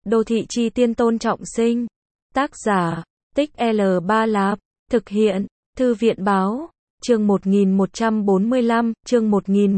Đô thị chi tiên Tôn Trọng Sinh. Tác giả, Tích L3 Lạp. Thực hiện, Thư viện báo. Chương 1145, chương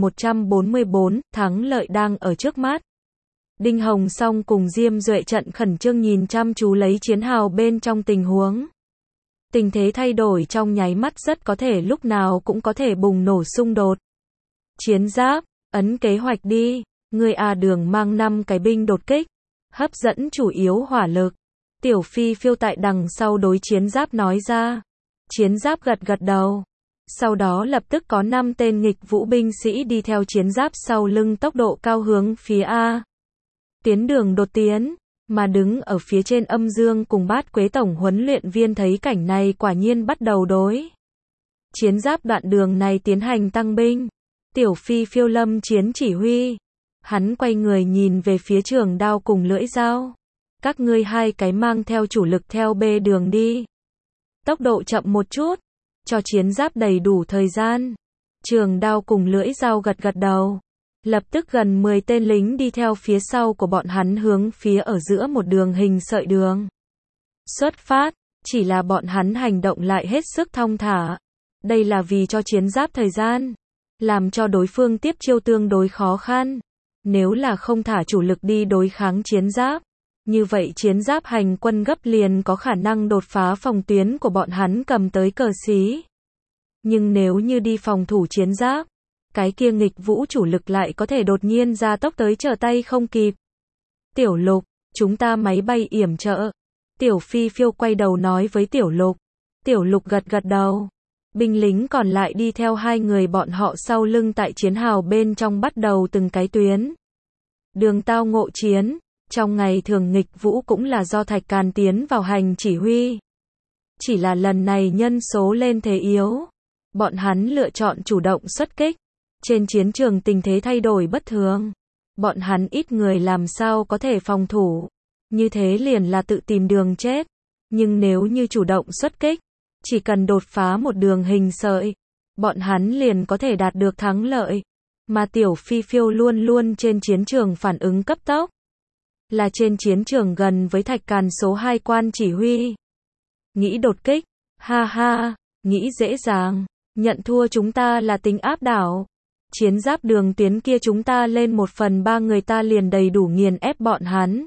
1144, thắng lợi đang ở trước mắt. Đinh Hồng Song cùng Diêm Duệ Trận khẩn trương nhìn chăm chú lấy chiến hào bên trong tình huống. Tình thế thay đổi trong nháy mắt, rất có thể lúc nào cũng có thể bùng nổ xung đột. Chiến giáp, ấn kế hoạch đi, người Đường mang 5 cái binh đột kích, hấp dẫn chủ yếu hỏa lực. Tiểu Phi Phiêu tại đằng sau đối chiến giáp nói ra. Chiến giáp gật gật đầu. Sau đó lập tức có 5 tên nghịch vũ binh sĩ đi theo chiến giáp sau lưng, tốc độ cao hướng phía A. Tiến đường đột tiến, mà đứng ở phía trên Âm Dương cùng Bát Quế tổng huấn luyện viên thấy cảnh này quả nhiên bắt đầu đối chiến giáp đoạn đường này tiến hành tăng binh. Tiểu Phi Phiêu lâm chiến chỉ huy. Hắn quay người nhìn về phía Trường Đao cùng Lưỡi Dao. Các ngươi 2 cái mang theo chủ lực theo B đường đi. Tốc độ chậm một chút, cho chiến giáp đầy đủ thời gian. Trường Đao cùng Lưỡi Dao gật gật đầu. Lập tức gần 10 tên lính đi theo phía sau của bọn hắn hướng phía ở giữa một đường hình sợi đường xuất phát, chỉ là bọn hắn hành động lại hết sức thong thả. Đây là vì cho chiến giáp thời gian, làm cho đối phương tiếp chiêu tương đối khó khăn. Nếu là không thả chủ lực đi đối kháng chiến giáp, như vậy chiến giáp hành quân gấp liền có khả năng đột phá phòng tuyến của bọn hắn cầm tới cờ xí. Nhưng nếu như đi phòng thủ chiến giáp, cái kia nghịch vũ chủ lực lại có thể đột nhiên ra tốc tới trở tay không kịp. Tiểu Lục, chúng ta máy bay yểm trợ. Tiểu Phi Phiêu quay đầu nói với Tiểu Lục. Tiểu Lục gật gật đầu. Binh lính còn lại đi theo 2 người bọn họ sau lưng tại chiến hào bên trong bắt đầu từng cái tuyến đường tao ngộ chiến. Trong ngày thường nghịch vũ cũng là do Thạch Càn tiến vào hành chỉ huy. Chỉ là lần này nhân số lên thế yếu. Bọn hắn lựa chọn chủ động xuất kích. Trên chiến trường tình thế thay đổi bất thường. Bọn hắn ít người làm sao có thể phòng thủ. Như thế liền là tự tìm đường chết. Nhưng nếu như chủ động xuất kích, chỉ cần đột phá một đường hình sợi, bọn hắn liền có thể đạt được thắng lợi. Mà Tiểu Phi Phiêu luôn luôn trên chiến trường phản ứng cấp tốc. Là trên chiến trường gần với Thạch Càn số 2 quan chỉ huy. Nghĩ đột kích, ha ha, nghĩ dễ dàng, nhận thua chúng ta là tính áp đảo. Chiến giáp đường tiến kia chúng ta lên 1/3 người ta liền đầy đủ nghiền ép bọn hắn.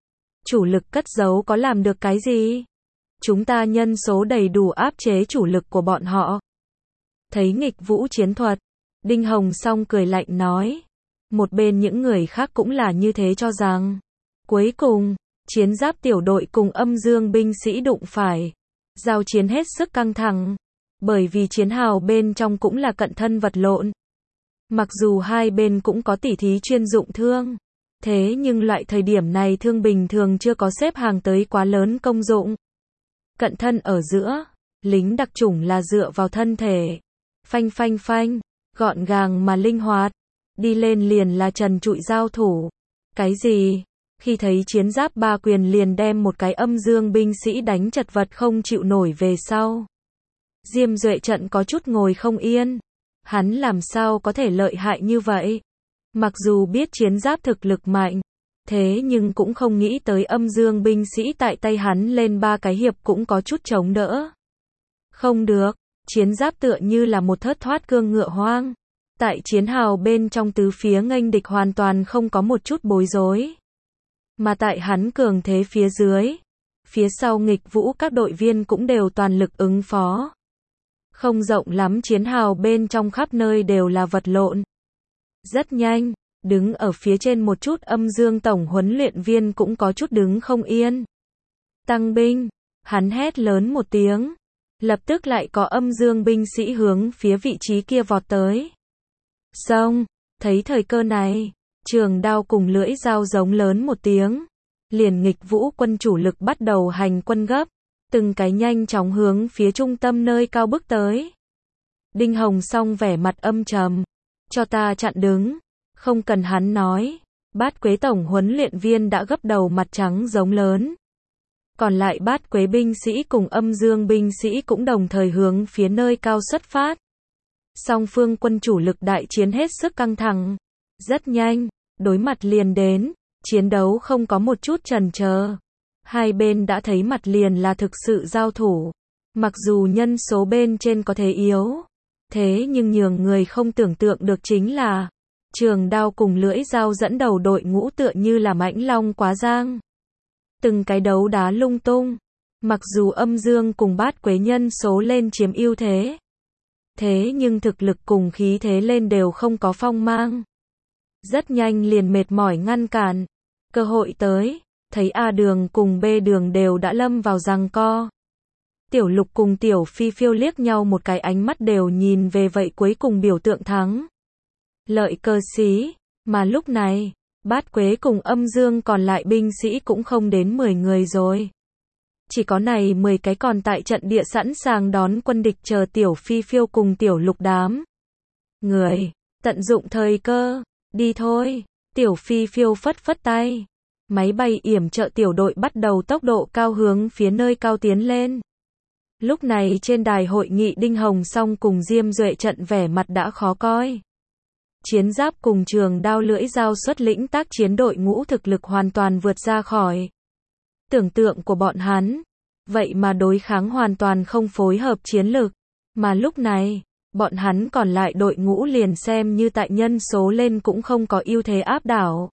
Chủ lực cất giấu có làm được cái gì? Chúng ta nhân số đầy đủ áp chế chủ lực của bọn họ. Thấy nghịch vũ chiến thuật, Đinh Hồng Song cười lạnh nói. Một bên những người khác cũng là như thế cho rằng. Cuối cùng, chiến giáp tiểu đội cùng Âm Dương binh sĩ đụng phải. Giao chiến hết sức căng thẳng. Bởi vì chiến hào bên trong cũng là cận thân vật lộn. Mặc dù hai bên cũng có tỉ thí chuyên dụng thương. Thế nhưng loại thời điểm này thương bình thường chưa có xếp hàng tới quá lớn công dụng. Cận thân ở giữa, lính đặc chủng là dựa vào thân thể. Phanh phanh phanh, gọn gàng mà linh hoạt. Đi lên liền là trần trụi giao thủ. Cái gì? Khi thấy chiến giáp 3 quyền liền đem một cái Âm Dương binh sĩ đánh chật vật không chịu nổi về sau. Diêm Duệ Trận có chút ngồi không yên. Hắn làm sao có thể lợi hại như vậy? Mặc dù biết chiến giáp thực lực mạnh, thế nhưng cũng không nghĩ tới Âm Dương binh sĩ tại tay hắn lên 3 cái hiệp cũng có chút chống đỡ. Không được, chiến giáp tựa như là một thớt thoát cương ngựa hoang. Tại chiến hào bên trong tứ phía nghênh địch hoàn toàn không có một chút bối rối. Mà tại hắn cường thế phía dưới, phía sau nghịch vũ các đội viên cũng đều toàn lực ứng phó. Không rộng lắm chiến hào bên trong khắp nơi đều là vật lộn. Rất nhanh, đứng ở phía trên một chút Âm Dương tổng huấn luyện viên cũng có chút đứng không yên. Tăng binh, hắn hét lớn một tiếng. Lập tức lại có Âm Dương binh sĩ hướng phía vị trí kia vọt tới. Xong, thấy thời cơ này, Trường Đao cùng Lưỡi Dao giống lớn một tiếng. Liền nghịch vũ quân chủ lực bắt đầu hành quân gấp. Từng cái nhanh chóng hướng phía trung tâm nơi cao bước tới. Đinh Hồng Song vẻ mặt âm trầm. Cho ta chặn đứng. Không cần hắn nói. Bát Quế tổng huấn luyện viên đã gấp đầu mặt trắng giống lớn. Còn lại Bát Quế binh sĩ cùng Âm Dương binh sĩ cũng đồng thời hướng phía nơi cao xuất phát. Song phương quân chủ lực đại chiến hết sức căng thẳng. Rất nhanh, đối mặt liền đến. Chiến đấu không có một chút chần chờ. Hai bên đã thấy mặt liền là thực sự giao thủ. Mặc dù nhân số bên trên có thể yếu, thế nhưng nhường người không tưởng tượng được chính là trường đao cùng lưỡi dao dẫn đầu đội ngũ tựa như là mãnh long quá giang. Từng cái đấu đá lung tung. Mặc dù âm dương cùng bát quế nhân số lên chiếm ưu thế, thế nhưng thực lực cùng khí thế lên đều không có phong mang. Rất nhanh liền mệt mỏi ngăn cản. Cơ hội tới, thấy A đường cùng B đường đều đã lâm vào giằng co. Tiểu Lục cùng Tiểu Phi Phiêu liếc nhau một cái, ánh mắt đều nhìn về vậy cuối cùng biểu tượng thắng lợi cơ sĩ. Mà lúc này, bát quế cùng âm dương còn lại binh sĩ cũng không đến 10 người rồi. Chỉ có này 10 cái còn tại trận địa sẵn sàng đón quân địch, chờ Tiểu Phi Phiêu cùng Tiểu Lục đám người tận dụng thời cơ. Đi thôi. Tiểu Phi Phiêu phất phất tay. Máy bay yểm trợ tiểu đội bắt đầu tốc độ cao hướng phía nơi cao tiến lên. Lúc này trên đài hội nghị Đinh Hồng Song cùng Diêm Duệ trận vẻ mặt đã khó coi. Chiến giáp cùng trường đao lưỡi dao xuất lĩnh tác chiến, đội ngũ thực lực hoàn toàn vượt ra khỏi tưởng tượng của bọn hắn. Vậy mà đối kháng hoàn toàn không phối hợp chiến lược. Mà lúc này, bọn hắn còn lại đội ngũ liền xem như tại nhân số lên cũng không có ưu thế áp đảo.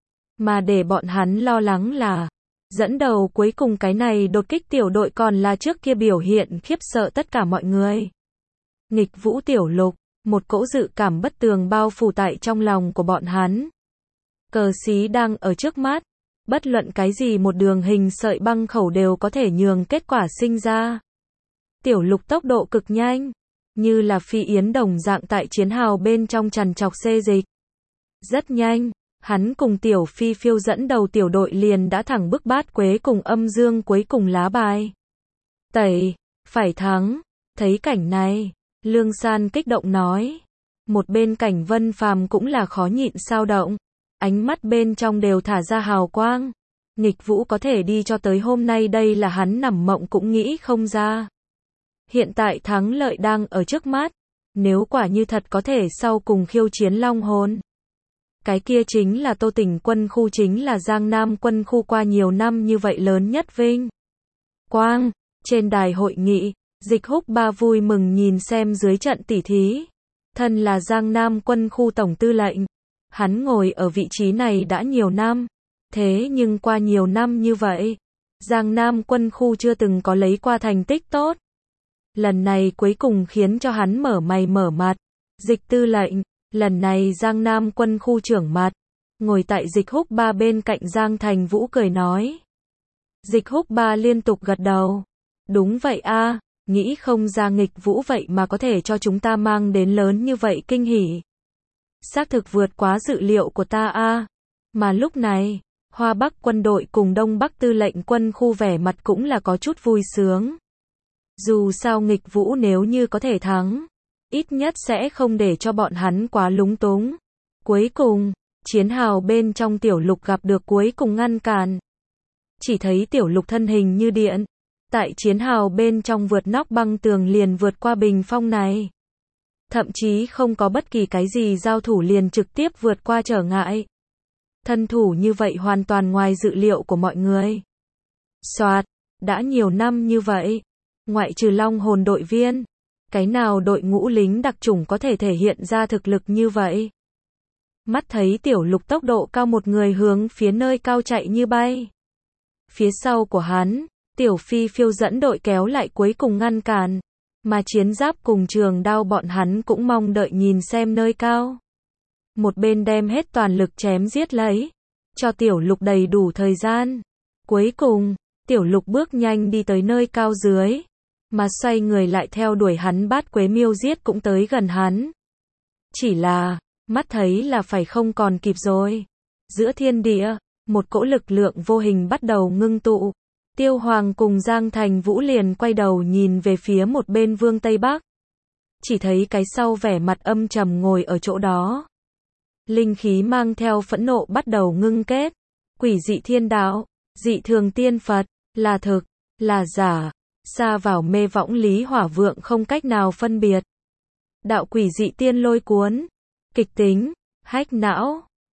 Mà để bọn hắn lo lắng là, dẫn đầu cuối cùng cái này đột kích tiểu đội còn là trước kia biểu hiện khiếp sợ tất cả mọi người. Nghịch Vũ Tiểu Lục, một cỗ dự cảm bất tường bao phủ tại trong lòng của bọn hắn. Cờ xí đang ở trước mắt, bất luận cái gì một đường hình sợi băng khẩu đều có thể nhường kết quả sinh ra. Tiểu Lục tốc độ cực nhanh, như là phi yến đồng dạng tại chiến hào bên trong trằn trọc xê dịch. Rất nhanh, hắn cùng Tiểu Phi Phiêu dẫn đầu tiểu đội liền đã thẳng bức bát quế cùng âm dương cuối cùng lá bài tẩy, phải thắng. Thấy cảnh này, Lương San kích động nói. Một bên Cảnh Vân Phàm cũng là khó nhịn sao động, ánh mắt bên trong đều thả ra hào quang. Nghịch Vũ có thể đi cho tới hôm nay, đây là hắn nằm mộng cũng nghĩ không ra. Hiện tại thắng lợi đang ở trước mắt, nếu quả như thật có thể sau cùng khiêu chiến Long Hồn, cái kia chính là Tô Tỉnh quân khu, chính là Giang Nam quân khu qua nhiều năm như vậy lớn nhất vinh quang. Trên đài hội nghị, Dịch Húc Ba vui mừng nhìn xem dưới trận tỉ thí. Thân là Giang Nam quân khu tổng tư lệnh, hắn ngồi ở vị trí này đã nhiều năm, thế nhưng qua nhiều năm như vậy, Giang Nam quân khu chưa từng có lấy qua thành tích tốt. Lần này cuối cùng khiến cho hắn mở mày mở mặt. Dịch tư lệnh, lần này Giang Nam quân khu trưởng mặt. Ngồi tại Dịch Húc Ba bên cạnh Giang Thành Vũ cười nói. Dịch Húc Ba liên tục gật đầu. Đúng vậy a, nghĩ không ra Nghịch Vũ vậy mà có thể cho chúng ta mang đến lớn như vậy kinh hỉ. Xác thực vượt quá dự liệu của ta a. Mà lúc này, Hoa Bắc quân đội cùng Đông Bắc tư lệnh quân khu vẻ mặt cũng là có chút vui sướng. Dù sao Nghịch Vũ nếu như có thể thắng, ít nhất sẽ không để cho bọn hắn quá lúng túng. Cuối cùng, chiến hào bên trong Tiểu Lục gặp được cuối cùng ngăn cản. Chỉ thấy Tiểu Lục thân hình như điện, tại chiến hào bên trong vượt nóc băng tường liền vượt qua bình phong này. Thậm chí không có bất kỳ cái gì giao thủ liền trực tiếp vượt qua trở ngại. Thân thủ như vậy hoàn toàn ngoài dự liệu của mọi người. Soạt, đã nhiều năm như vậy, ngoại trừ Long Hồn đội viên, cái nào đội ngũ lính đặc chủng có thể thể hiện ra thực lực như vậy? Mắt thấy Tiểu Lục tốc độ cao, một người hướng phía nơi cao chạy như bay. Phía sau của hắn, Tiểu Phi Phiêu dẫn đội kéo lại cuối cùng ngăn cản, mà chiến giáp cùng trường đao bọn hắn cũng mong đợi nhìn xem nơi cao. Một bên đem hết toàn lực chém giết lấy, cho Tiểu Lục đầy đủ thời gian. Cuối cùng, Tiểu Lục bước nhanh đi tới nơi cao dưới, mà xoay người lại theo đuổi hắn. Bát Quế Miêu giết cũng tới gần hắn. Chỉ là, mắt thấy là phải không còn kịp rồi. Giữa thiên địa, một cỗ lực lượng vô hình bắt đầu ngưng tụ. Tiêu Hoàng cùng Giang Thành Vũ liền quay đầu nhìn về phía một bên Vương Tây Bắc. Chỉ thấy cái sau vẻ mặt âm trầm ngồi ở chỗ đó. Linh khí mang theo phẫn nộ bắt đầu ngưng kết. Quỷ dị thiên đạo, dị thường tiên Phật, là thực, là giả, xa vào mê võng Lý Hỏa Vượng không cách nào phân biệt. Đạo quỷ dị tiên lôi cuốn, kịch tính, hách não,